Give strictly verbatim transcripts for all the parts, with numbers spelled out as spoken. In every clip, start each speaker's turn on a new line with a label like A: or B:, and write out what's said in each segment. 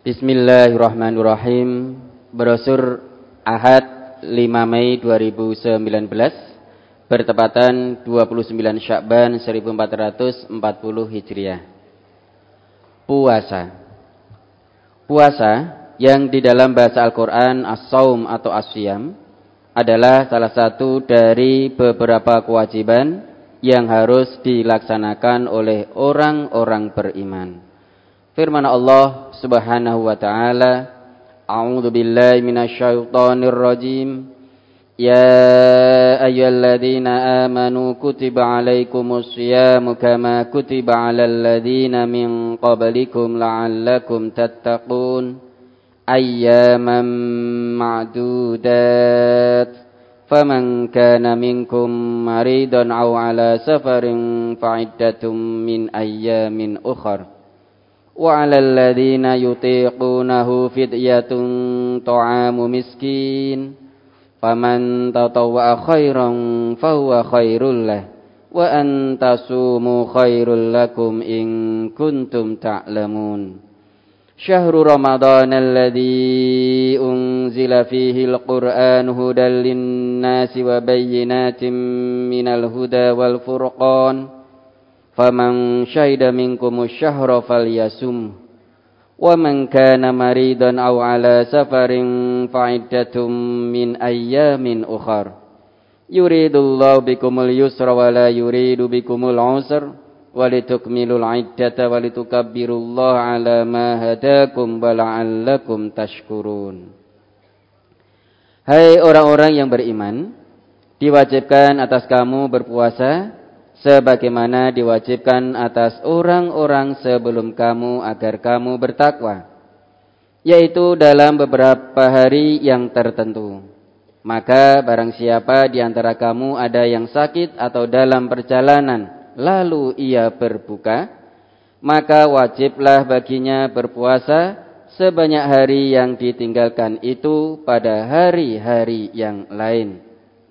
A: Bismillahirrahmanirrahim. Brosur Ahad lima Mei dua ribu sembilan belas bertepatan dua puluh sembilan Sya'ban seribu empat ratus empat puluh Hijriah. Puasa. Puasa yang di dalam bahasa Al-Qur'an as-saum atau as-siyam adalah salah satu dari beberapa kewajiban yang harus dilaksanakan oleh orang-orang beriman. Firman Allah Subhanahu wa taala, A'udzu billahi minasyaitonir rajim. Ya ayyuhalladzina amanu kutiba 'alaikumus syiyamu kama kutiba 'alal ladzina min qablikum la'allakum tattaqun. Ayyaman ma'dudat. Faman kana minkum maridan aw 'ala safarin fa'iddatum min ayyamin ukhra. Wa 'alal ladzina yutiqunahu fidyatun ta'amu miskin faman tatawwa'a khairan fahuwa khairul lah wa an tasumu khairul lakum in kuntum ta'lamun. Syahrul Ramadan alladzi unzila fihi al-Qur'an hudan lin-nasi wa bayyinatin minal huda wal furqan. Faman syahida minkumus syahra falyasum wa man kana maridan aw ala safarin fa'iddatum min ayyamin ukhar. Yuridullahu bikumul yusra wa la yuridu bikumul usra walitukmilul iddata walitukabbirullaha ala ma hadakum wa la'allakum tashkurun. Hai orang-orang yang beriman, diwajibkan atas kamu berpuasa sebagaimana diwajibkan atas orang-orang sebelum kamu agar kamu bertakwa, yaitu dalam beberapa hari yang tertentu. Maka barang siapa di antara kamu ada yang sakit atau dalam perjalanan lalu ia berbuka, maka wajiblah baginya berpuasa sebanyak hari yang ditinggalkan itu pada hari-hari yang lain.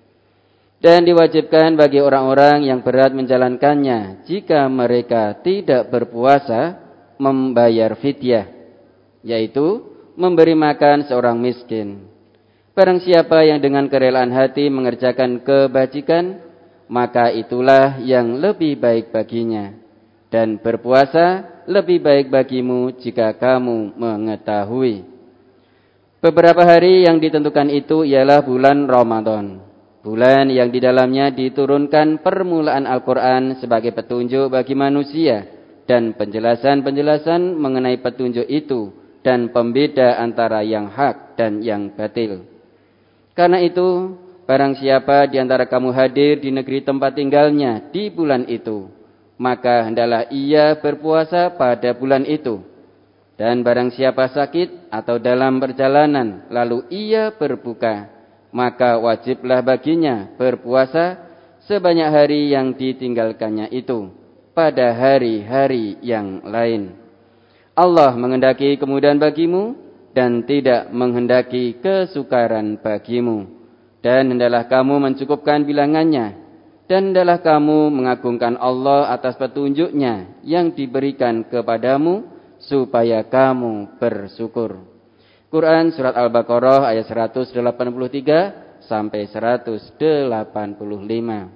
A: Dan diwajibkan bagi orang-orang yang berat menjalankannya jika mereka tidak berpuasa membayar fidyah, yaitu memberi makan seorang miskin. Barang siapa yang dengan kerelaan hati mengerjakan kebajikan, maka itulah yang lebih baik baginya. Dan berpuasa lebih baik bagimu jika kamu mengetahui. Beberapa hari yang ditentukan itu ialah bulan Ramadan, bulan yang di dalamnya diturunkan permulaan Al-Quran sebagai petunjuk bagi manusia dan penjelasan-penjelasan mengenai petunjuk itu dan pembeda antara yang hak dan yang batil. Karena itu, barang siapa di antara kamu hadir di negeri tempat tinggalnya di bulan itu, maka hendaklah ia berpuasa pada bulan itu. Dan barang siapa sakit atau dalam perjalanan lalu ia berbuka, maka wajiblah baginya berpuasa sebanyak hari yang ditinggalkannya itu pada hari-hari yang lain. Allah menghendaki kemudahan bagimu dan tidak menghendaki kesukaran bagimu. Dan hendaklah kamu mencukupkan bilangannya, dan hendaklah kamu mengagungkan Allah atas petunjuknya yang diberikan kepadamu supaya kamu bersyukur. Quran Surat Al-Baqarah ayat seratus delapan puluh tiga sampai seratus delapan puluh lima.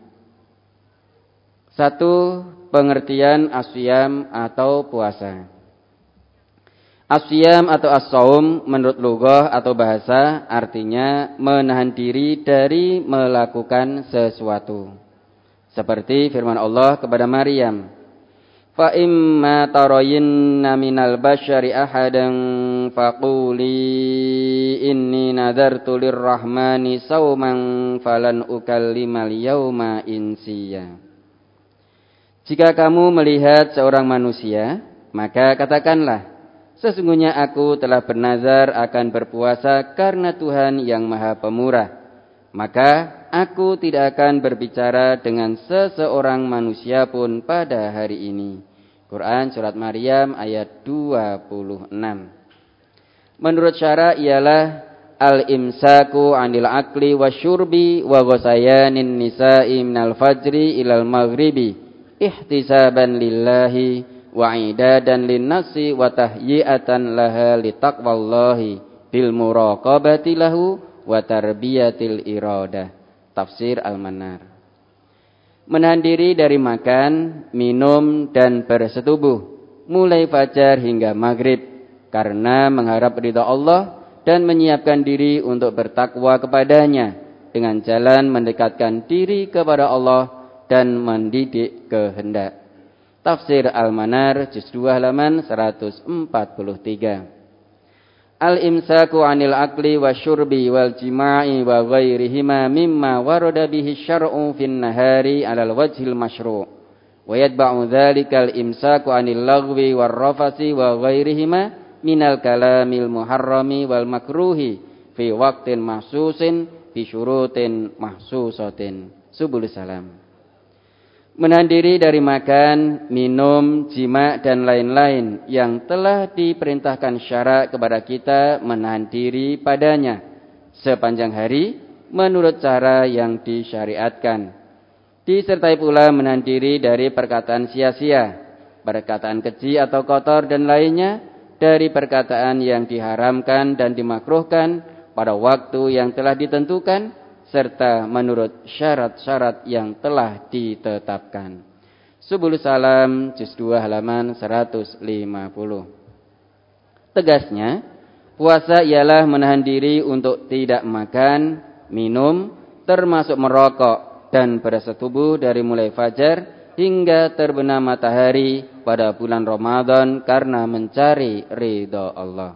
A: Satu, pengertian asyam atau puasa. Asyam atau as-saum menurut lughah atau bahasa artinya menahan diri dari melakukan sesuatu. Seperti firman Allah kepada Maryam, fa imma tarayinna minal basyari ahadan faquli inni nadartu lirrahmani sauman falan ukallimal yauma insiya. Jika kamu melihat seorang manusia, maka katakanlah, sesungguhnya aku telah bernazar akan berpuasa karena Tuhan yang Maha Pemurah, maka aku tidak akan berbicara dengan seseorang manusia pun pada hari ini. Quran Surat Maryam ayat dua puluh enam. Menurut syara ialah al-imsaku anil akli wa syurbi wa ghasayanin nisa'i minal fajri ilal maghribi ihtisaban lillahi wa idadan linnafsi wa tahyi'atan laha litaqwallahi bil muraqabati lahu wa tarbiyatil iradah. Tafsir Al-Manar. Menahan diri dari makan, minum dan bersetubuh mulai fajar hingga maghrib karena mengharap ridha Allah dan menyiapkan diri untuk bertakwa kepadanya dengan jalan mendekatkan diri kepada Allah dan mendidik kehendak. Tafsir Al-Manar juz dua halaman seratus empat puluh tiga. Al-imsaku 'anil akli wasyurbi wal jima'i wa ghairihima mimma warada bihi syar'u fin nahari 'alal wajhil masyru'. Wa yatba'u dzalikal imsaku 'anil lagwi war rafasi wa ghairihima minal kalamil muharrami wal makruhi fi waqtin mahsusin bi syurutin mahsusatin. Subulus salam. Menahan diri dari makan, minum, jima dan lain-lain yang telah diperintahkan syara kepada kita menahan diri padanya sepanjang hari menurut cara yang disyariatkan. Disertai pula menahan diri dari perkataan sia-sia, perkataan keji atau kotor dan lainnya dari perkataan yang diharamkan dan dimakruhkan pada waktu yang telah ditentukan serta menurut syarat-syarat yang telah ditetapkan. Subulus salam juz dua halaman seratus lima puluh. Tegasnya, puasa ialah menahan diri untuk tidak makan, minum, termasuk merokok dan bersetubuh dari mulai fajar hingga terbenam matahari pada bulan Ramadan karena mencari ridha Allah.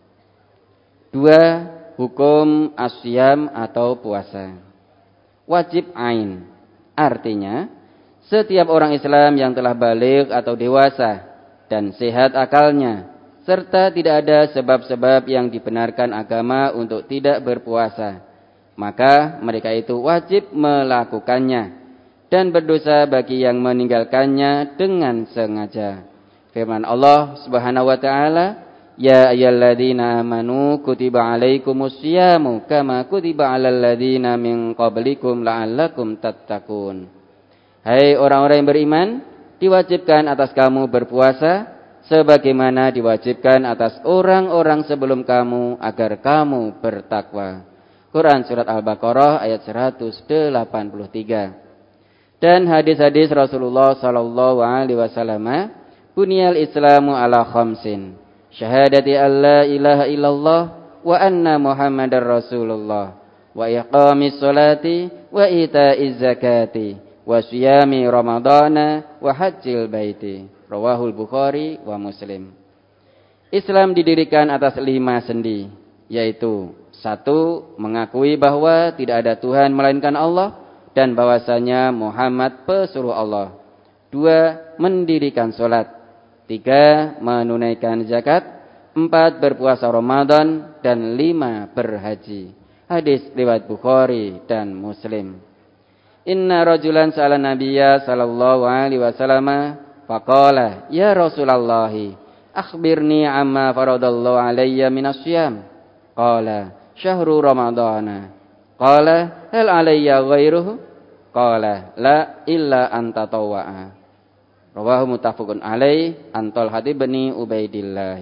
A: Dua, hukum asyam atau puasa. Wajib ain. Artinya, setiap orang Islam yang telah baligh atau dewasa dan sehat akalnya, serta tidak ada sebab-sebab yang dibenarkan agama untuk tidak berpuasa, maka mereka itu wajib melakukannya dan berdosa bagi yang meninggalkannya dengan sengaja. Firman Allah Subhanahu wa taala, ya ayyuhalladzina amanu kutiba alaikumus syiyamu kama kutiba alal ladzina min qablikum la'allakum tattaqun. Hai orang-orang yang beriman, diwajibkan atas kamu berpuasa sebagaimana diwajibkan atas orang-orang sebelum kamu agar kamu bertakwa. Quran surat Al-Baqarah ayat seratus delapan puluh tiga. Dan hadis-hadis Rasulullah sallallahu alaihi wasallam, bunyal Islamu ala khamsin. Syahadati an la ilaha illallah wa anna Muhammadar Rasulullah wa iqamis salati wa ita'iz zakati wa siyami ramadana wa hajjil baiti. Rawahul Bukhari wa Muslim. Islam didirikan atas lima sendi, yaitu satu, mengakui bahwa tidak ada Tuhan melainkan Allah dan bahwasanya Muhammad pesuruh Allah. Dua, mendirikan salat. Tiga, menunaikan zakat. Empat, berpuasa Ramadan. Dan lima, berhaji. Hadis riwayat Bukhari dan Muslim. Inna rajulan sa'ala nabiyya sallallahu alaihi wasallam faqala ya Rasulullah akhbirni amma faradallahu alayya minas syiyam. Qala syahru ramadana. Qala hal alayya ghairuhu? Qala la illa an tatawwa'a. Rawahu muttafaqun alaih an Talhah bin Ubaidillah.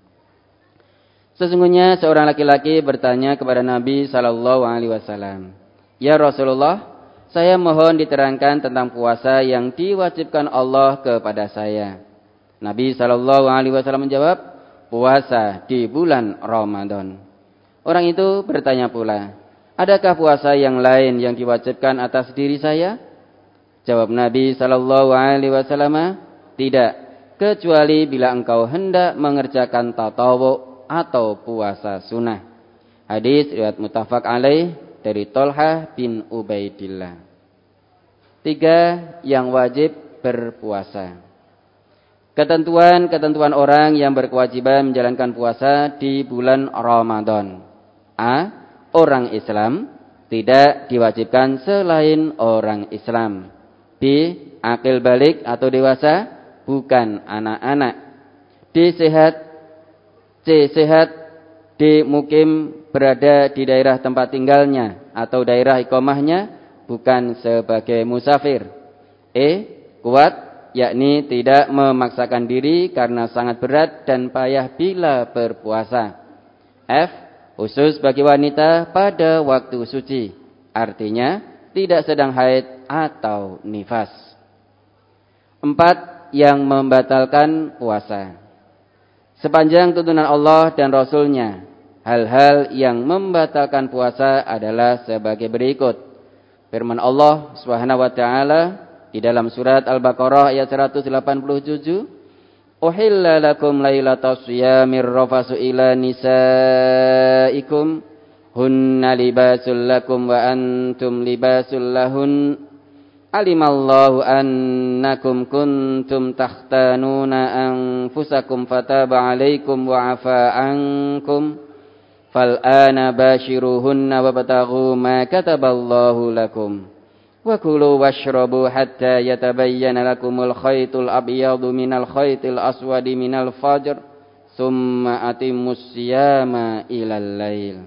A: Sesungguhnya seorang laki-laki bertanya kepada Nabi sallallahu alaihi wasallam, "Ya Rasulullah, saya mohon diterangkan tentang puasa yang diwajibkan Allah kepada saya." Nabi sallallahu alaihi wasallam menjawab, "Puasa di bulan Ramadan." Orang itu bertanya pula, "Adakah puasa yang lain yang diwajibkan atas diri saya?" Jawab Nabi sallallahu alaihi wasallam, "Tidak, kecuali bila engkau hendak mengerjakan tatawwu atau puasa sunnah." Hadis riwayat muttafaq alaih dari Talhah bin Ubaidillah. Tiga, yang wajib berpuasa. Ketentuan-ketentuan orang yang berkewajiban menjalankan puasa di bulan Ramadan. A. Orang Islam, tidak diwajibkan selain orang Islam. B. Akil balik atau dewasa, bukan anak-anak. D. Sehat. C. Sehat. D. Mukim, berada di daerah tempat tinggalnya atau daerah iqamahnya, bukan sebagai musafir. E. Kuat, yakni tidak memaksakan diri karena sangat berat dan payah bila berpuasa. F. Khusus bagi wanita pada waktu suci, artinya tidak sedang haid atau nifas. Empat. Yang membatalkan puasa. Sepanjang tuntunan Allah dan Rasul-Nya, hal-hal yang membatalkan puasa adalah sebagai berikut. Firman Allah Subhanahu wa taala di dalam surat Al-Baqarah ayat seratus delapan puluh tujuh, "Uhilla lakum lailatas shiyamir rafasu ila nisaikum hunna libasul lakum wa antum libasul lahun. Alimallahu annakum kuntum takhtanuna anfusakum fataba alaikum wa afa ankum fal'ana bashiruhunna wabtaghu ma kataballahu lakum wa kulu washrabu hatta yatabayyana lakumul khaytul abyadu minal khaytil aswadi minal fajr summa atimmus siyama ilal lail."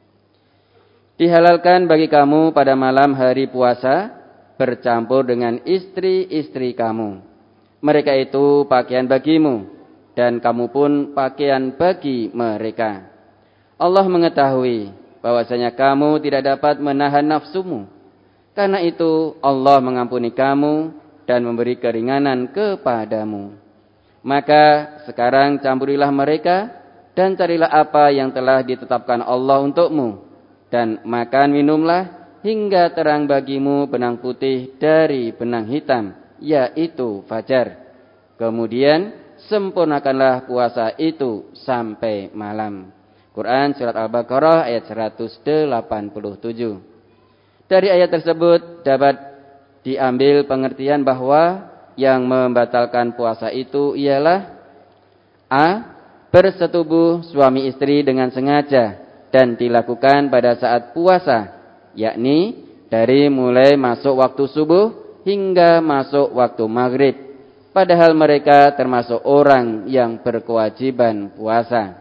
A: Dihalalkan bagi kamu pada malam hari puasa bercampur dengan istri-istri kamu. Mereka itu pakaian bagimu dan kamu pun pakaian bagi mereka. Allah mengetahui bahwasanya kamu tidak dapat menahan nafsumu. Karena itu Allah mengampuni kamu dan memberi keringanan kepadamu. Maka sekarang campurilah mereka dan carilah apa yang telah ditetapkan Allah untukmu. Dan makan minumlah hingga terang bagimu benang putih dari benang hitam, yaitu fajar. Kemudian sempurnakanlah puasa itu sampai malam. Quran Surat Al-Baqarah ayat seratus delapan puluh tujuh. Dari ayat tersebut dapat diambil pengertian bahwa yang membatalkan puasa itu ialah A. Bersetubuh suami istri dengan sengaja dan dilakukan pada saat puasa, yakni dari mulai masuk waktu subuh hingga masuk waktu maghrib, padahal mereka termasuk orang yang berkewajiban puasa.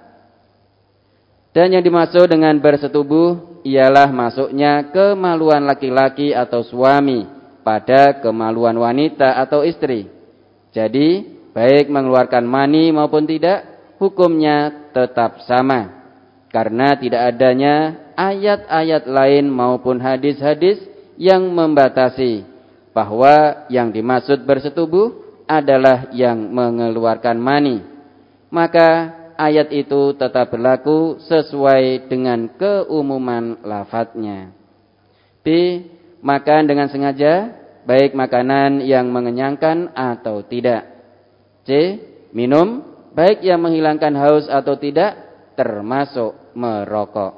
A: Dan yang dimaksud dengan bersetubuh ialah masuknya kemaluan laki-laki atau suami pada kemaluan wanita atau istri. Jadi, baik mengeluarkan mani maupun tidak, hukumnya tetap sama. Karena tidak adanya ayat-ayat lain maupun hadis-hadis yang membatasi bahwa yang dimaksud bersetubuh adalah yang mengeluarkan mani. Maka ayat itu tetap berlaku sesuai dengan keumuman lafadznya. B. Makan dengan sengaja, baik makanan yang mengenyangkan atau tidak. C. Minum, baik yang menghilangkan haus atau tidak, termasuk merokok.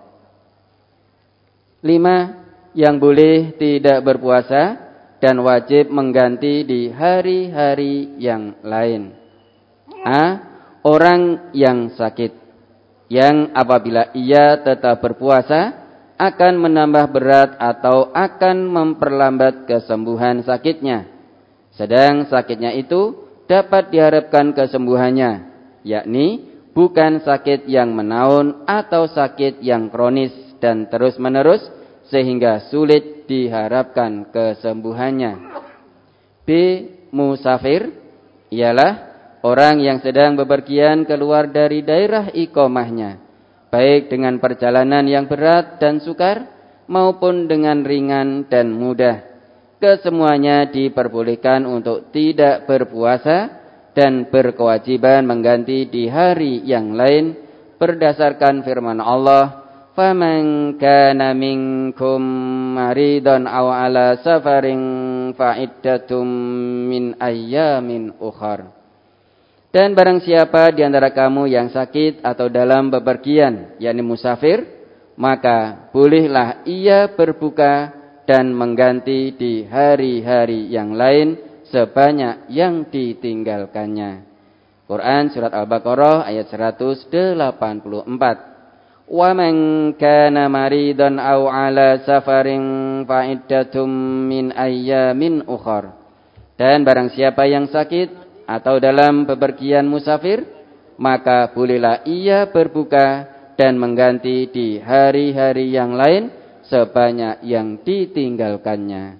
A: Lima. Yang boleh tidak berpuasa dan wajib mengganti di hari-hari yang lain. A. Orang yang sakit, yang apabila ia tetap berpuasa akan menambah berat atau akan memperlambat kesembuhan sakitnya. Sedang sakitnya itu dapat diharapkan kesembuhannya, yakni bukan sakit yang menaun atau sakit yang kronis dan terus-menerus sehingga sulit diharapkan kesembuhannya. B. Musafir ialah orang yang sedang bepergian keluar dari daerah iqamahnya, baik dengan perjalanan yang berat dan sukar maupun dengan ringan dan mudah. Kesemuanya diperbolehkan untuk tidak berpuasa dan berkewajiban mengganti di hari yang lain berdasarkan firman Allah, "Faman kana minkum maridan aw ala safarin fa iddatum min ayyamin ukhar." Dan barang siapa di antara kamu yang sakit atau dalam bepergian, yakni musafir, maka bolehlah ia berbuka dan mengganti di hari-hari yang lain sebanyak yang ditinggalkannya. Quran Surat Al-Baqarah ayat seratus delapan puluh empat. Wa man kana maridan aw ala safarin fa iddatum min ayyamin ukhar. Dan barang siapa yang sakit atau dalam bepergian musafir, maka bolehlah ia berbuka dan mengganti di hari-hari yang lain sebanyak yang ditinggalkannya.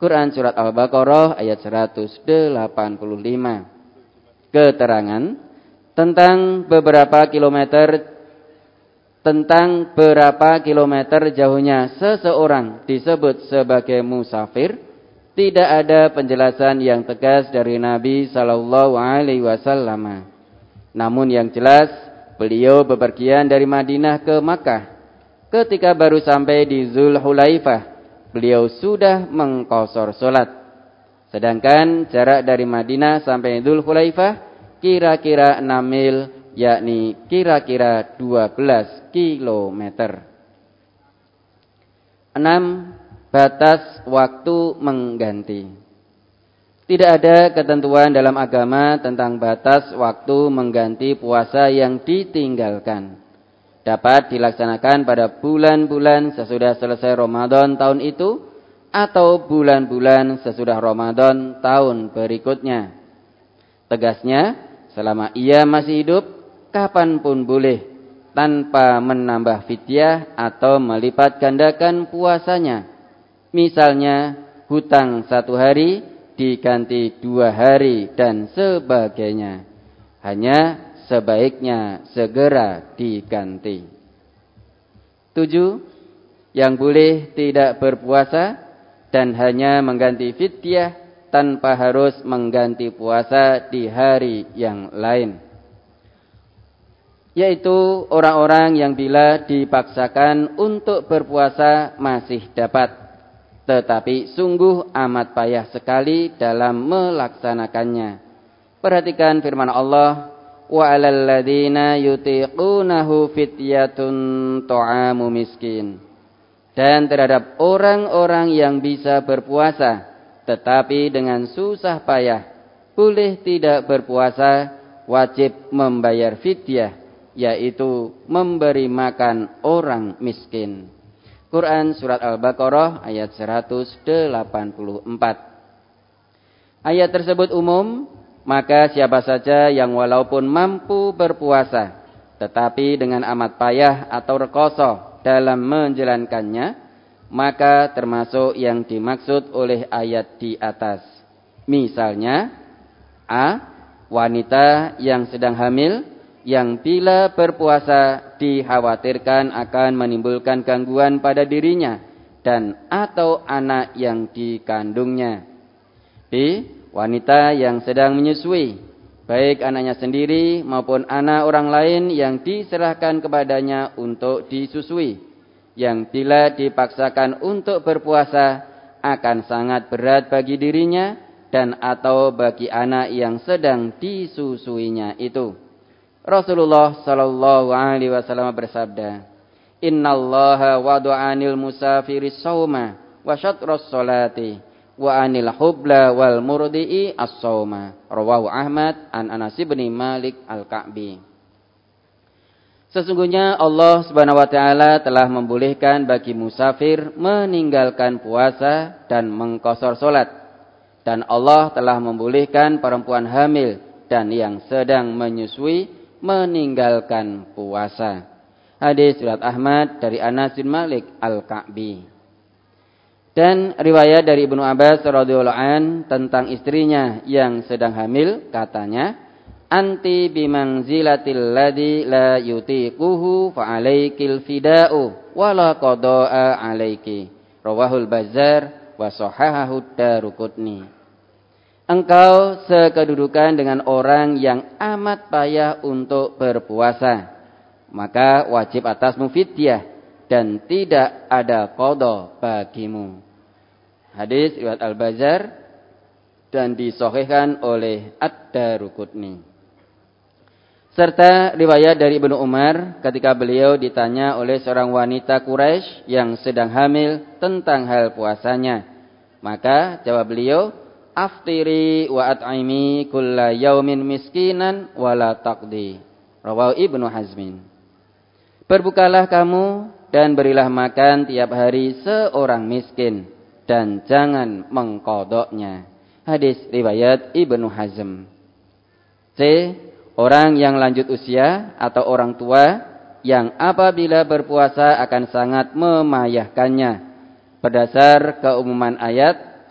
A: Quran surat Al-Baqarah ayat seratus delapan puluh lima. Keterangan tentang beberapa kilometer tentang berapa kilometer jauhnya seseorang disebut sebagai musafir, tidak ada penjelasan yang tegas dari Nabi sallallahu alaihi wasallam. Namun yang jelas, beliau bepergian dari Madinah ke Makkah. Ketika baru sampai di Zulhulaifah, beliau sudah mengqashar salat. Sedangkan jarak dari Madinah sampai Zulhulaifah kira-kira enam mil, yakni kira-kira dua belas kilometer. enam. Batas waktu mengganti. Tidak ada ketentuan dalam agama tentang batas waktu mengganti puasa yang ditinggalkan. Dapat dilaksanakan pada bulan-bulan sesudah selesai Ramadan tahun itu atau bulan-bulan sesudah Ramadan tahun berikutnya. Tegasnya, selama ia masih hidup, kapanpun boleh, tanpa menambah fidyah atau melipat gandakan puasanya. Misalnya, hutang satu hari diganti dua hari dan sebagainya. Hanya sebaiknya segera diganti. Tujuh, yang boleh tidak berpuasa dan hanya mengganti fidyah tanpa harus mengganti puasa di hari yang lain. Yaitu orang-orang yang bila dipaksakan untuk berpuasa masih dapat, tetapi sungguh amat payah sekali dalam melaksanakannya. Perhatikan firman Allah, wa 'alal ladzina yutiqunahu fityatun ta'amu miskin. Dan terhadap orang-orang yang bisa berpuasa tetapi dengan susah payah boleh tidak berpuasa, wajib membayar fidyah, yaitu memberi makan orang miskin. Quran surat Al-Baqarah ayat seratus delapan puluh empat. Ayat tersebut umum, maka siapa saja yang walaupun mampu berpuasa tetapi dengan amat payah atau rekoso dalam menjalankannya, maka termasuk yang dimaksud oleh ayat di atas. Misalnya, A. Wanita yang sedang hamil yang bila berpuasa dikhawatirkan akan menimbulkan gangguan pada dirinya dan atau anak yang dikandungnya. B. Wanita yang sedang menyusui, baik anaknya sendiri maupun anak orang lain yang diserahkan kepadanya untuk disusui, yang bila dipaksakan untuk berpuasa akan sangat berat bagi dirinya dan atau bagi anak yang sedang disusuinya itu. Rasulullah sallallahu alaihi wasallam bersabda, "Innallaha wada'anil musafiri shauma wa syatras salati wa anil hubla wal murdi'i as-shauma." Rawahu Ahmad an Anas bin Malik Al-Ka'bi. Sesungguhnya Allah Subhanahu wa taala telah membolehkan bagi musafir meninggalkan puasa dan mengqashar salat, dan Allah telah membolehkan perempuan hamil dan yang sedang menyusui meninggalkan puasa. Hadis riwayat Ahmad dari Anas bin Malik Al-Ka'bi. Dan riwayat dari Ibnu Abbas radhiyallahu an tentang istrinya yang sedang hamil, katanya, "Anti bimanzilatil ladzi la yutiquhu fa alaikil fida'u wa la qada'a alaiki." Rawahul Bazzar wa sahahahu Daruqutni. Engkau sekedudukan dengan orang yang amat payah untuk berpuasa, maka wajib atasmu fidyah dan tidak ada qada bagimu. Hadis riwayat Al-Bazzar dan disahihkan oleh Ad-Daruqutni. Serta riwayat dari Ibnu Umar ketika beliau ditanya oleh seorang wanita Quraisy yang sedang hamil tentang hal puasanya, maka jawab beliau, "Aftiri wa at'imi kulla yaumin miskinan wala taqdi." Rawahu Ibnu Hazmin. Berbukalah kamu dan berilah makan tiap hari seorang miskin dan jangan mengqadoknya. Hadis riwayat Ibnu Hazm. C. Orang yang lanjut usia atau orang tua yang apabila berpuasa akan sangat memayahkannya. Berdasar keumuman ayat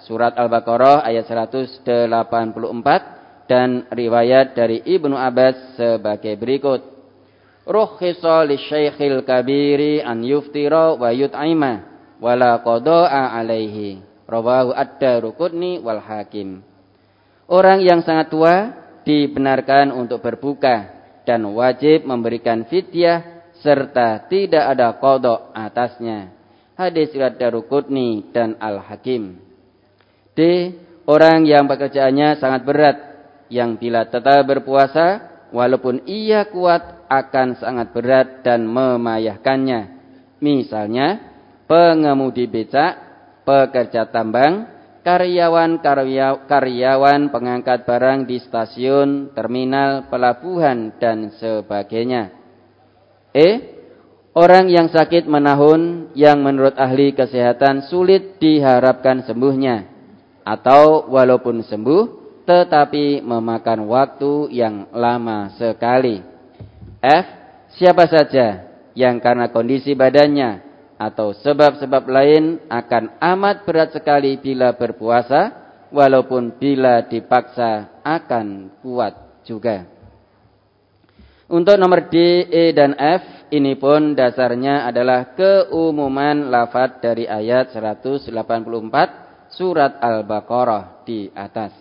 A: surat Al-Baqarah ayat seratus delapan puluh empat dan riwayat dari Ibnu Abbas sebagai berikut. Rukhisa lisyaikhil kabiri an yuftira wa yut'ima wala qada'a alaihi. Rawahu ad-Daruqutni wal Hakim. Orang yang sangat tua dibenarkan untuk berbuka dan wajib memberikan fidyah serta tidak ada qada atasnya. Hadis riwayat Daruqutni dan Al-Hakim. D. Orang yang pekerjaannya sangat berat, yang bila tetap berpuasa, walaupun ia kuat akan sangat berat dan memayahkannya. Misalnya, pengemudi becak, pekerja tambang, karyawan-karyawan pengangkat barang di stasiun, terminal, pelabuhan, dan sebagainya. E. Orang yang sakit menahun yang menurut ahli kesehatan sulit diharapkan sembuhnya, atau walaupun sembuh tetapi memakan waktu yang lama sekali. F. Siapa saja yang karena kondisi badannya atau sebab-sebab lain akan amat berat sekali bila berpuasa, walaupun bila dipaksa akan kuat juga. Untuk nomor D, E, dan F, ini pun dasarnya adalah keumuman lafadz dari ayat seratus delapan puluh empat surat Al-Baqarah di atas.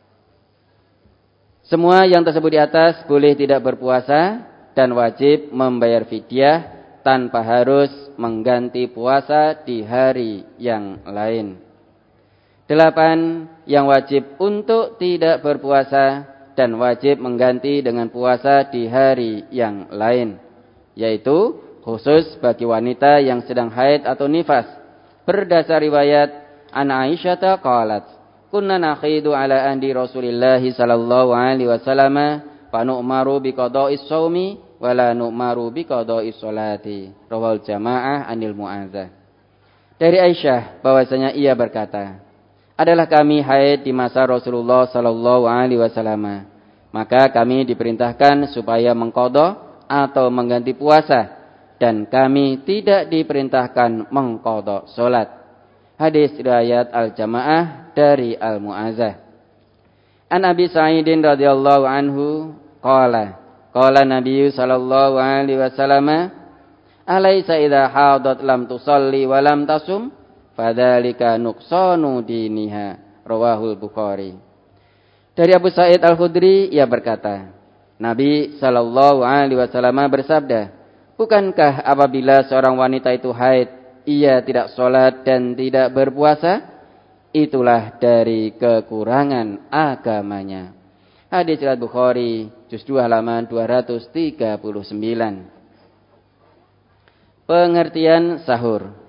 A: Semua yang tersebut di atas boleh tidak berpuasa dan wajib membayar fidyah tanpa harus mengganti puasa di hari yang lain. Delapan, yang wajib untuk tidak berpuasa dan wajib mengganti dengan puasa di hari yang lain, yaitu khusus bagi wanita yang sedang haid atau nifas. Berdasar riwayat an Aisyah qalat, kunna nakhidu ala andi Rasulillah sallallahu alaihi wasallam fa nu'maru bi qada'is shaumi wa la nu'maru bi qada'is sholati. Rawal jamaah anil Mu'adzah. Dari Aisyah bahwasanya ia berkata, adalah kami haid di masa Rasulullah sallallahu alaihi wasallam, maka kami diperintahkan supaya mengqadha atau mengganti puasa, dan kami tidak diperintahkan mengqadha salat. Hadis riwayat Al-Jamaah dari Al-Mu'adzah. An Abi Sa'idin radhiyallahu anhu qala qala Nabi sallallahu alaihi wasallam, alaysa idza hadat lam tusalli wa lam tasum fadzalika nuqsanu diniha. Rawahul Bukhari. Dari Abu Sa'id Al-Khudri ia berkata, Nabi sallallahu alaihi wasallam bersabda, bukankah apabila seorang wanita itu haid, ia tidak sholat dan tidak berpuasa, itulah dari kekurangan agamanya. Hadis riwayat Bukhari, juz dua halaman dua ratus tiga puluh sembilan. Pengertian sahur.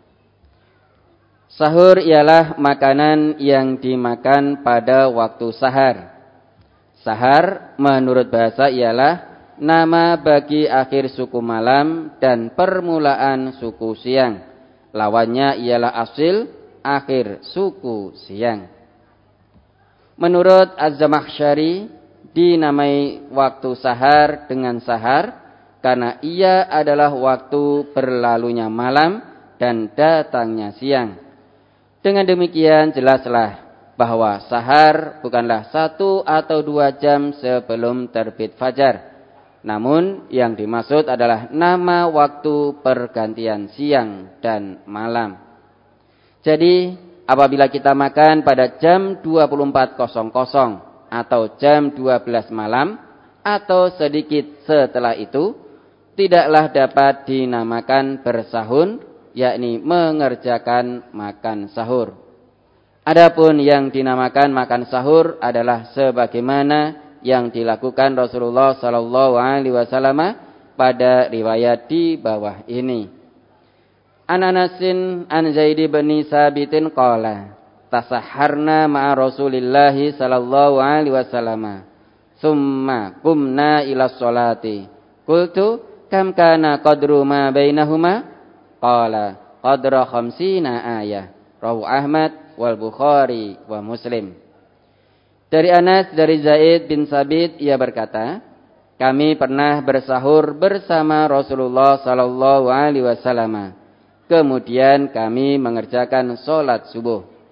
A: Sahur ialah makanan yang dimakan pada waktu sahar. Sahar menurut bahasa ialah nama bagi akhir suku malam dan permulaan suku siang. Lawannya ialah asil akhir suku siang. Menurut Az-Zamakhsyari, dinamai waktu sahar dengan sahar karena ia adalah waktu berlalunya malam dan datangnya siang. Dengan demikian jelaslah bahwa sahar bukanlah satu atau dua jam sebelum terbit fajar. Namun yang dimaksud adalah nama waktu pergantian siang dan malam. Jadi apabila kita makan pada jam dua puluh empat atau jam dua belas malam atau sedikit setelah itu, tidaklah dapat dinamakan bersahur, yakni mengerjakan makan sahur. Adapun yang dinamakan makan sahur adalah sebagaimana yang dilakukan Rasulullah sallallahu alaihi wasallam pada riwayat di bawah ini. An Anasin an Zaid bin Sabitin qala, tasahharna ma'a Rasulillah sallallahu alaihi wasallam, summa qumna ila sholati. Qultu kam kana qadru ma bainahuma? Qala qadra khamsina ayah. Rawahu Ahmad wal Bukhari wa Muslim. Dari Anas dari Zaid bin Sabit ia berkata, kami pernah bersahur bersama Rasulullah sallallahu alaihi wasallam. Kemudian kami mengerjakan salat subuh.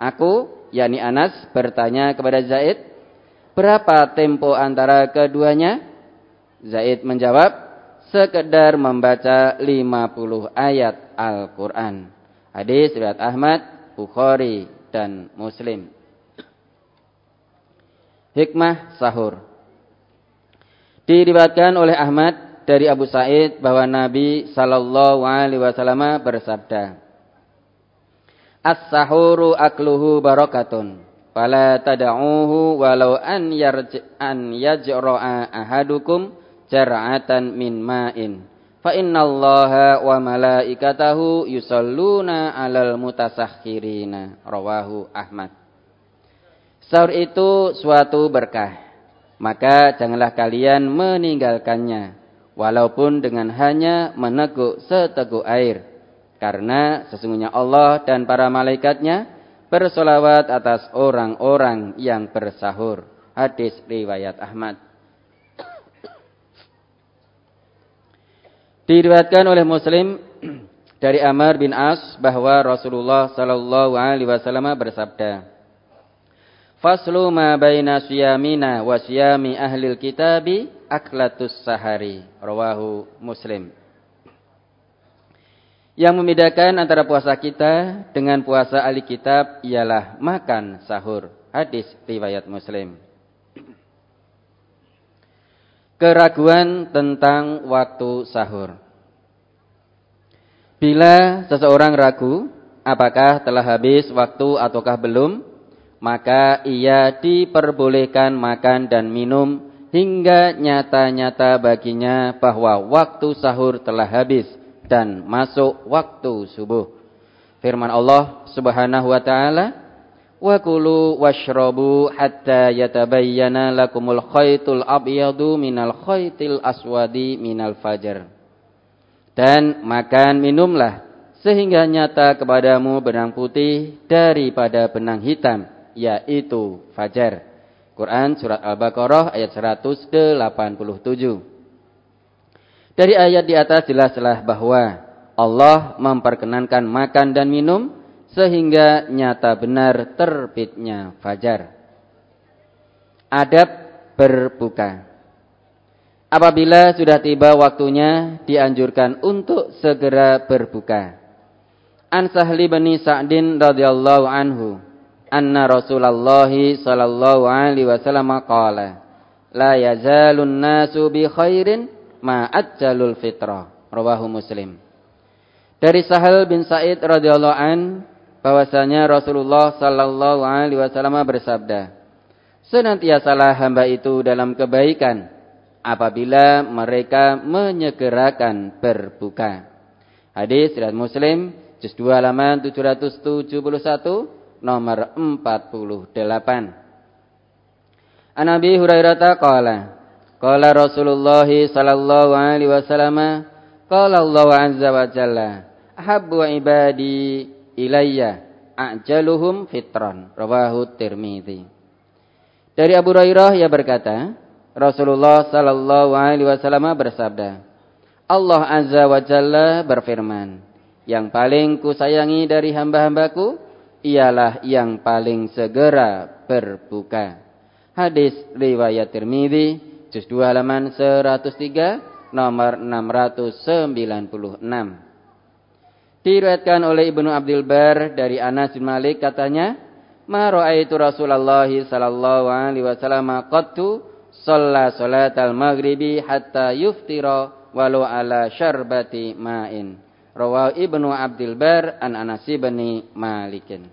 A: Aku, yakni Anas, bertanya kepada Zaid, berapa tempo antara keduanya? Zaid menjawab, sekedar membaca lima puluh ayat Al-Quran. Hadis riwayat Ahmad, Bukhari, dan Muslim. Hikmah sahur. Diriwayatkan oleh Ahmad dari Abu Sa'id bahwa Nabi sallallahu alaihi wasallam bersabda, As-sahuru akluhu barakatun, fala tada'uhu walau an yarj an yajra'a ahadukum jar'atan min ma'in. Fa innallaha wa malaikatahu yusalluna 'alal mutasahhirina. Rawahu Ahmad. Sahur itu suatu berkah, maka janganlah kalian meninggalkannya, walaupun dengan hanya meneguk seteguk air. Karena sesungguhnya Allah dan para malaikatnya bersolawat atas orang-orang yang bersahur. Hadis riwayat Ahmad. Diriwayatkan oleh Muslim dari Amr bin As bahwa Rasulullah sallallahu alaihi wasallam bersabda, Faslu ma baina siyamina wa siyami ahlil kitabi aklatus sahari. Rawahu Muslim. Yang membedakan antara puasa kita dengan puasa ahli kitab ialah makan sahur. Hadis riwayat Muslim. Keraguan tentang waktu sahur. Bila seseorang ragu apakah telah habis waktu ataukah belum, maka ia diperbolehkan makan dan minum hingga nyata-nyata baginya bahwa waktu sahur telah habis dan masuk waktu subuh. Firman Allah Subhanahu wa taala, "Wa kulu washrabu hatta yatabayyana lakumul khaytul abyadu minal khaytil aswadi minal fajr." Dan makan minumlah sehingga nyata kepadamu benang putih daripada benang hitam, yaitu fajar. Quran surat Al-Baqarah ayat seratus delapan puluh tujuh. Dari ayat di atas jelaslah bahwa Allah memperkenankan makan dan minum sehingga nyata benar terbitnya fajar. Adab berbuka. Apabila sudah tiba waktunya, dianjurkan untuk segera berbuka. An Sahli bin Sa'din radhiyallahu anhu, anna Rasulullah sallallahu alaihi wasallam qala, la yazalun nasu bi khairin ma ajjalul fitrah. Rawahu Muslim. Dari Sahal bin Sa'id radhiyallahu an bahwasanya Rasulullah sallallahu alaihi wasallam bersabda, senantiasalah hamba itu dalam kebaikan apabila mereka menyegerakan berbuka. Hadis riwayat Muslim juz dua halaman tujuh ratus tujuh puluh satu nomor empat puluh delapan. An Abi Hurairah qala qala Rasulullah sallallahu alaihi wasallam qala Allah azza wa jalla ahabbu ibadi ilayya ajaluhum fitran. Rawahu Tirmidzi. Dari Abu Hurairah ia berkata, Rasulullah sallallahu alaihi wasallam bersabda, Allah azza wa jalla berfirman, yang paling kusayangi dari hamba-hambaku ialah yang paling segera berbuka. Hadis riwayat Tirmidzi juz dua halaman seratus tiga nomor enam ratus sembilan puluh enam. Diriwayatkan oleh Ibnu Abdul Bar dari Anas bin Malik katanya, ma ra'aitu Rasulullah sallallahu alaihi wasallam qattu shalla salatal maghribi hatta yuftira walau ala syarbati ma'in. Rawahu Ibnu Abdul Bar an Anas bin Malikin.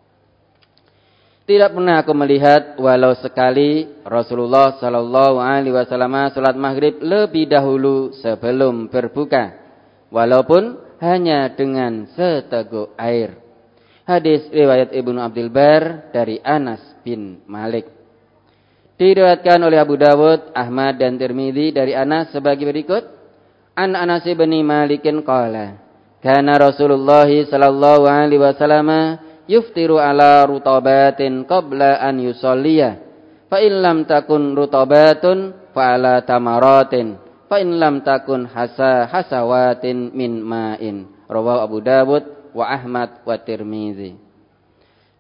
A: Tidak pernah aku melihat walau sekali Rasulullah sallallahu alaihi wasallam salat maghrib lebih dahulu sebelum berbuka, walaupun hanya dengan seteguk air. Hadis riwayat Ibnu Abdul Bar dari Anas bin Malik. Diriwayatkan oleh Abu Dawud, Ahmad dan Tirmidzi dari Anas sebagai berikut. An Anas bin Malikin qala, kana Rasulullah sallallahu alaihi wasallam yuftiru ala rutabatin qabla an yusalliya. Fa in lam takun rutabatun fa ala tamaratin. Fa in lam takun hasa hasawatin min ma'in. Rawahu Abu Dawud wa Ahmad wa Tirmidzi.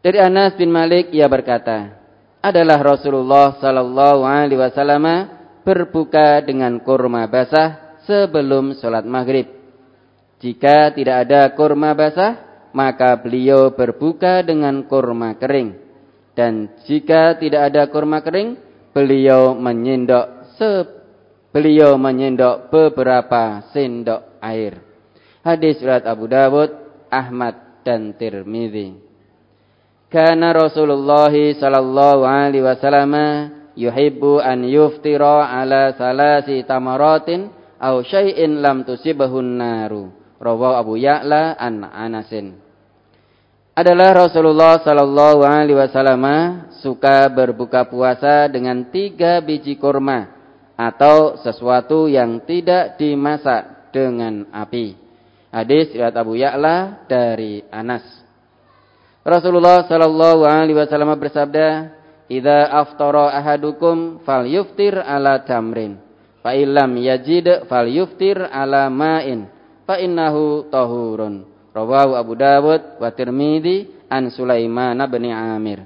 A: Dari Anas bin Malik ia berkata, adalah Rasulullah sallallahu alaihi wasallam berbuka dengan kurma basah sebelum sholat maghrib. Jika tidak ada kurma basah, maka beliau berbuka dengan kurma kering. Dan jika tidak ada kurma kering, beliau menyendok se beliau menyendok beberapa sendok air. Hadis riwayat Abu Dawud, Ahmad dan Tirmidzi. Kana Rasulullah sallallahu alaihi wasallam yuhibbu an yuftira ala salasi tamaratin aw syai'in lam tusibhun naru. Rawahu Abu Ya'la an Anasin. Adalah Rasulullah sallallahu alaihi wasallam suka berbuka puasa dengan tiga biji kurma atau sesuatu yang tidak dimasak dengan api. Hadis riwayat Abu Ya'la dari Anas. Rasulullah sallallahu alaihi wasallam bersabda, "Idza aftara ahadukum falyuftir ala tamrin, fa illam yajid falyuftir ala ma'in, fa innahu tahurun." Rawahu Abu Dawud wa Tirmidzi an Sulaiman bin Amir.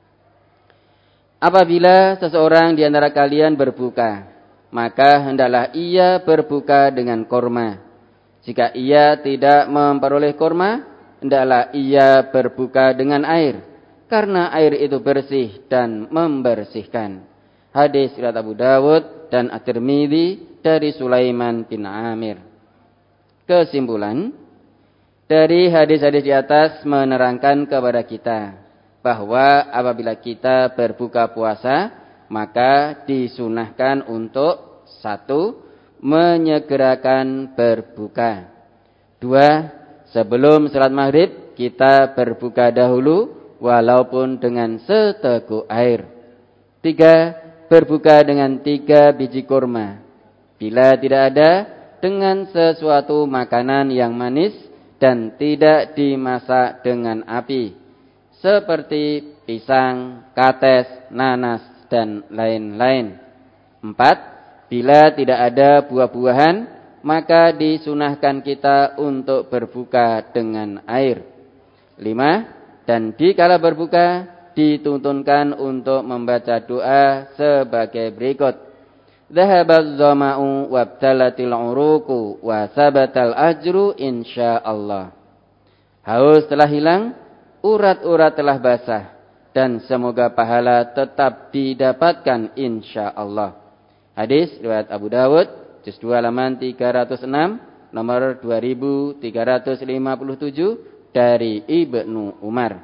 A: Apabila seseorang di antara kalian berbuka, maka hendaklah ia berbuka dengan kurma. Jika ia tidak memperoleh kurma, hendaklah ia berbuka dengan air, karena air itu bersih dan membersihkan. Hadis riwayat Abu Dawud dan At-Tirmidzi dari Sulaiman bin Amir. Kesimpulan dari hadis-hadis di atas menerangkan kepada kita bahwa apabila kita berbuka puasa, maka disunahkan untuk satu, menyegerakan berbuka. Dua, sebelum salat maghrib kita berbuka dahulu walaupun dengan seteguk air. Tiga, berbuka dengan tiga biji kurma. Bila tidak ada, dengan sesuatu makanan yang manis dan tidak dimasak dengan api, seperti pisang, kates, nanas, dan lain-lain. Empat, bila tidak ada buah-buahan, maka disunahkan kita untuk berbuka dengan air. Lima, dan dikala berbuka dituntunkan untuk membaca doa sebagai berikut. Dhahabaz zama'u wabtalatil uruqu wa sabatal ajru insyaallah. Haus telah hilang, urat-urat telah basah, dan semoga pahala tetap didapatkan insyaallah. Hadis riwayat Abu Dawud, juz dua halaman tiga ratus enam, nomor dua ribu tiga ratus lima puluh tujuh dari Ibnu Umar.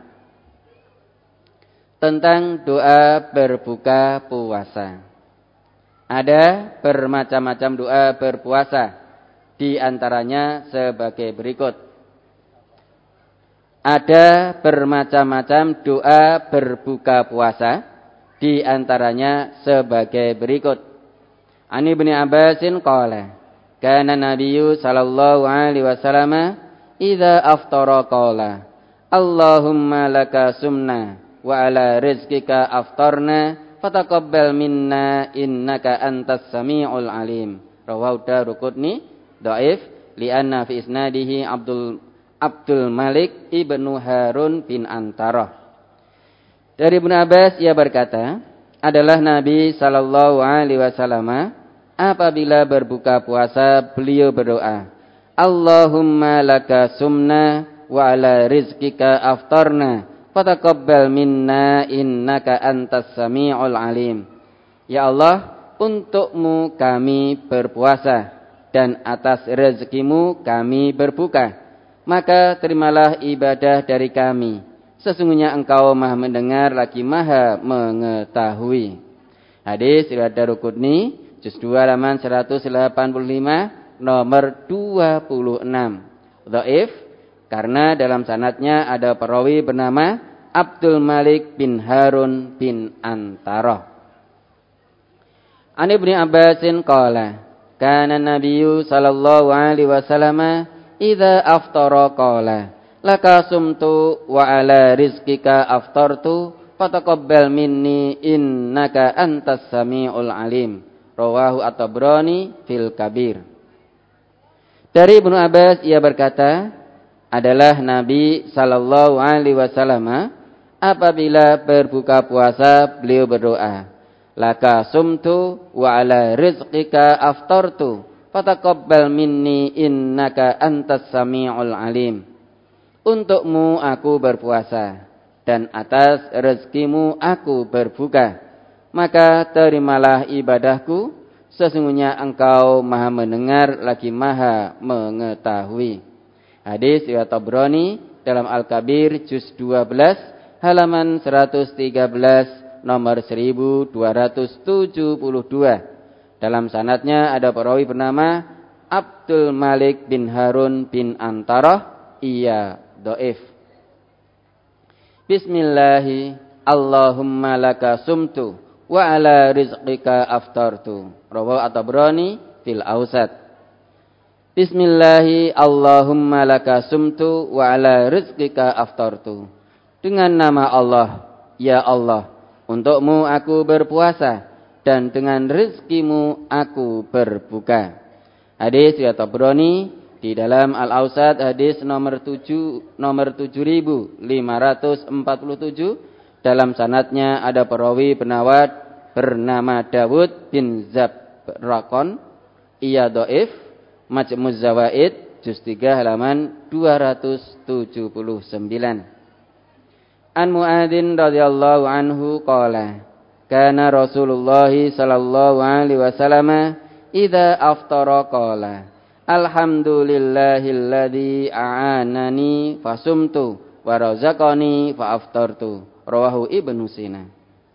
A: Tentang doa berbuka puasa. Ada bermacam-macam doa berpuasa, di antaranya sebagai berikut. Ada bermacam-macam doa berbuka puasa, di antaranya sebagai berikut. Ani bin Abbasin qala, kana Nabiyyu sallallahu alaihi wasallam idza aftara qala, Allahumma laka sumna wa ala rizqika aftarna fataqabbal minna innaka antas samiul alim. Rawahu Daruqutni dhaif li'anna fi isnadihi Abdul Abdul Malik ibnu Harun bin Antarah. Dari Ibnu Abbas ia berkata, adalah Nabi sallallahu alaihi wasallam apabila berbuka puasa beliau berdoa, Allahumma laka sumna wa ala rizqika aftarna fataqabbal minna innaka antas samiul alim. Ya Allah, untukmu kami berpuasa dan atas rezekimu kami berbuka. Maka terimalah ibadah dari kami. Sesungguhnya engkau maha mendengar lagi maha mengetahui. Hadis riwayat Daruqutni, juz dua halaman seratus delapan puluh lima, nomor dua puluh enam. Dhaif karena dalam sanadnya ada perawi bernama Abdul Malik bin Harun bin Antarah. An Ibnu Abbasin qala, kana Nabiyyu sallallahu alaihi wasallam idza aftara qala, laka sumtu wa ala rizqika aftartu fataqabbal minni innaka antas samiul alim. Rawahu At-Tabrani fil Kabir. Dari Ibnu Abbas ia berkata, adalah Nabi sallallahu alaihi wasallam apabila berbuka puasa beliau berdoa, laka sumtu wa ala rizqika aftartu fataqabbal minni innaka antas sami'ul alim. Untukmu aku berpuasa dan atas rezekimu aku berbuka, maka terimalah ibadahku, sesungguhnya engkau maha mendengar lagi maha mengetahui. Hadis riwayat Tabrani dalam Al-Kabir juz dua belas halaman seratus tiga belas nomor seribu dua ratus tujuh puluh dua. Dalam sanadnya ada perawi bernama Abdul Malik bin Harun bin Antarah, ia dhaif. Bismillahi Allahumma laka sumtu wa ala rizqika aftartu. Rawahu At-Tabrani fil Awsat. Bismillahi Allahumma laka sumtu wa ala rizqika aftartu. Dengan nama Allah, ya Allah, untukmu aku berpuasa dan dengan rezekimu aku berbuka. Hadis riwayat Tabrani di dalam Al-Awsat hadis nomor tujuh nomor tujuh ribu lima ratus empat puluh tujuh. Dalam sanadnya ada perawi penawad bernama Dawud bin Zabrakon, ia dhaif. Majmuz Zawaid juz tiga halaman dua ratus tujuh puluh sembilan. An Muadzin radhiyallahu anhu qala, kana Rasulullah sallallahu alaihi wasallam idza aftara qala, alhamdulillahilladzi a'anani fasumtu wa razaqani fa aftartu. Rawahu Ibnu Sina.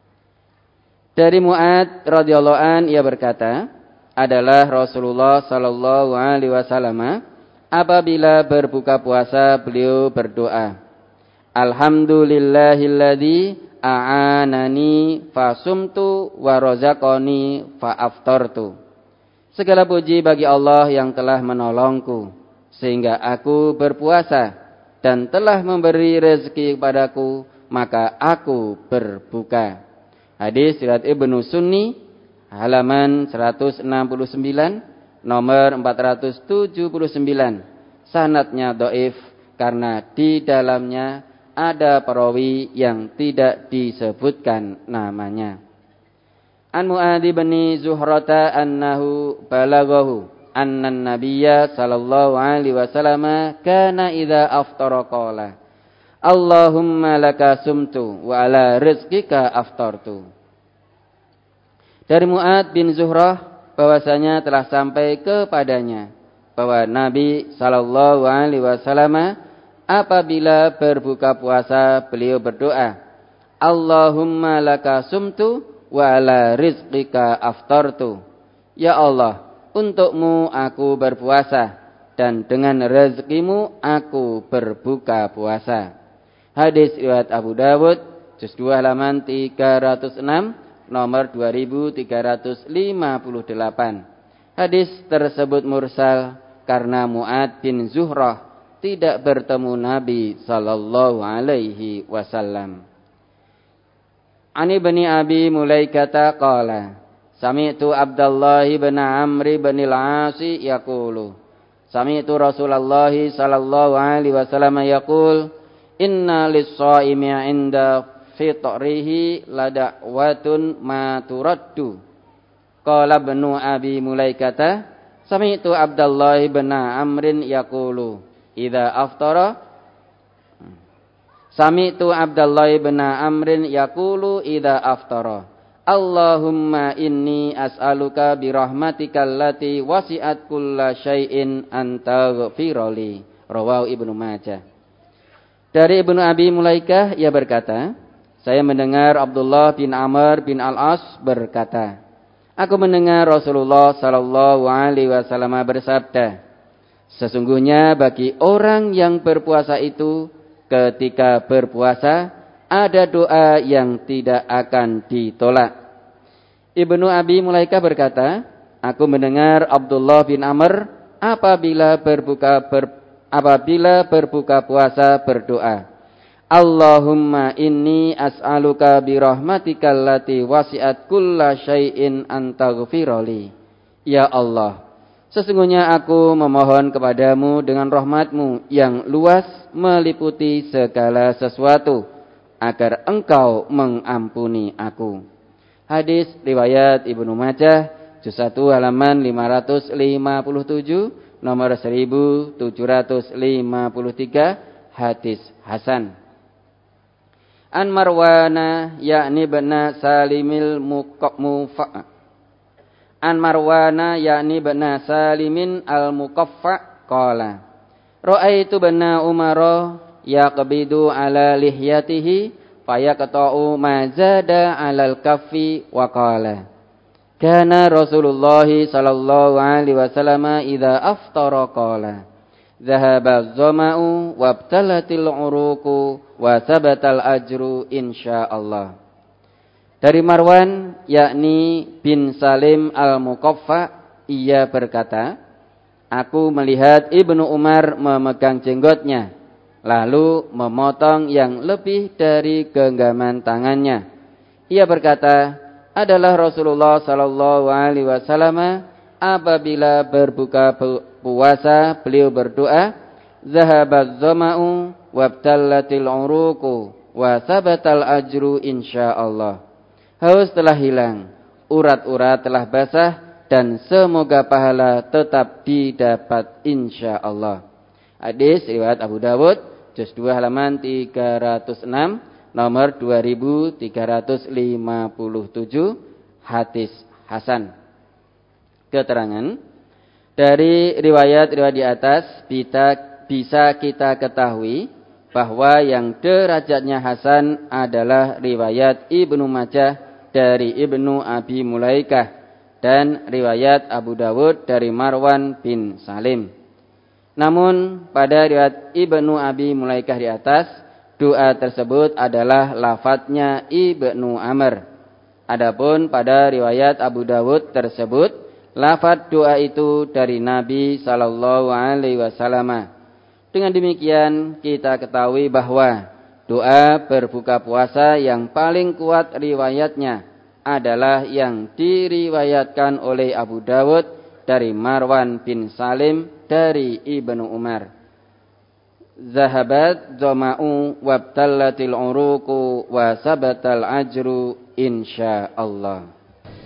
A: Dari Mu'adz radhiyallahu an ia berkata, adalah Rasulullah sallallahu alaihi wasallam apabila berbuka puasa beliau berdoa, alhamdulillahilladzi a'anani fasumtu wa razaqani fa aftartu. Segala puji bagi Allah yang telah menolongku sehingga aku berpuasa dan telah memberi rezeki kepadaku, maka aku berbuka. Hadis riwayat Ibnu Sunni halaman seratus enam puluh sembilan nomor empat ratus tujuh puluh sembilan. Sanadnya dhaif karena di dalamnya ada perawi yang tidak disebutkan namanya. An Mu'adz bin Zuhrata annahu balaghahu anna an-nabiyya sallallahu alaihi wasallam kana idza aftara qala, Allahumma laka sumtu wa ala rizqika aftartu. Dari Mu'adz bin Zuhrah bahwasanya telah sampai kepadanya bahwa Nabi sallallahu alaihi wasallam apabila berbuka puasa beliau berdoa, Allahumma laka sumtu wa ala rizqika aftartu. Ya Allah, untukmu aku berpuasa dan dengan rezekimu aku berbuka puasa. Hadis riwayat Abu Dawud juz dua halaman tiga ratus enam nomor dua ribu tiga ratus lima puluh delapan. Hadis tersebut mursal karena Mu'adz bin Zuhrah tidak bertemu Nabi sallallahu alaihi wasallam. Ani bani Abi Mulaikata qala, sami'tu Abdullah bin Amr bin al-As yaqulu, sami'tu Rasulullah sallallahu alaihi wasallam yaqul, inna lis-shaimi 'inda fitrihi lada'watun ma turaddu. Qala ibnu Abi Mulaikata, sami'tu Abdullah bin Amr yaqulu, idza aftara sami'tu Abdullah bin Amr yaqulu idza aftara, Allahumma inni as'aluka bi rahmatikal lati wasi'at kulla syai'in anta ghafirali. Rawahu Ibnu Majah. Dari Ibnu Abi Mulaikah ia berkata, saya mendengar Abdullah bin Amr bin Al-As berkata, aku mendengar Rasulullah sallallahu alaihi wasallam bersabda, sesungguhnya bagi orang yang berpuasa itu ketika berpuasa ada doa yang tidak akan ditolak. Ibnu Abi Mulaikah berkata, aku mendengar Abdullah bin Amr apabila berbuka ber, apabila berbuka puasa berdoa, Allahumma inni as'aluka bi rahmatikal lati wasi'at kulla syai'in anta ghafirali. Ya Allah, sesungguhnya aku memohon kepadamu dengan rahmatmu yang luas meliputi segala sesuatu. agar engkau mengampuni aku. Hadis riwayat Ibnu Majah, juz satu halaman lima ratus lima puluh tujuh, nomor seribu tujuh ratus lima puluh tiga, hadis hasan. An Marwana yakni bena Salimil Muqaffa. An Marwana yakni bena Salimin al-Muqaffa qala ra'aitu bena Umar yaqbidu ala lihyatihi fayaqta'u ma zada 'alal kaffi wa qala kana Rasulullah sallallahu alaihi wasallam idza aftara qala dhahaba dhama'u wabtalatil uruqu wa sabatal ajru insyaallah. Dari Marwan yakni bin Salim al-Muqaffa, ia berkata, aku melihat Ibnu Umar memegang jenggotnya lalu memotong yang lebih dari genggaman tangannya. Ia berkata, adalah Rasulullah sallallahu alaihi wasallam apabila berbuka puasa beliau berdoa, zahabaz zama'u wabtallatil uruqu wa sabatal ajru insyaallah. Haus telah hilang, urat-urat telah basah dan semoga pahala tetap didapat insyaallah. Hadis riwayat Abu Dawud, juz dua halaman tiga ratus enam, nomor dua ribu tiga ratus lima puluh tujuh, hadis hasan. Keterangan dari riwayat-riwayat di atas bisa kita ketahui bahwa yang derajatnya hasan adalah riwayat Ibnu Majah dari Ibnu Abi Mulaikah dan riwayat Abu Dawud dari Marwan bin Salim. Namun pada riwayat Ibnu Abi Mulaikah di atas, doa tersebut adalah lafadznya Ibnu Amr. Adapun pada riwayat Abu Dawud tersebut, lafadz doa itu dari Nabi sallallahu alaihi wasallam. Dengan demikian kita ketahui bahwa doa berbuka puasa yang paling kuat riwayatnya adalah yang diriwayatkan oleh Abu Dawud dari Marwan bin Salim dari Ibnu Umar. Zahabat dhama'u wabtallatil uruqu wa sabatal ajru insyaallah.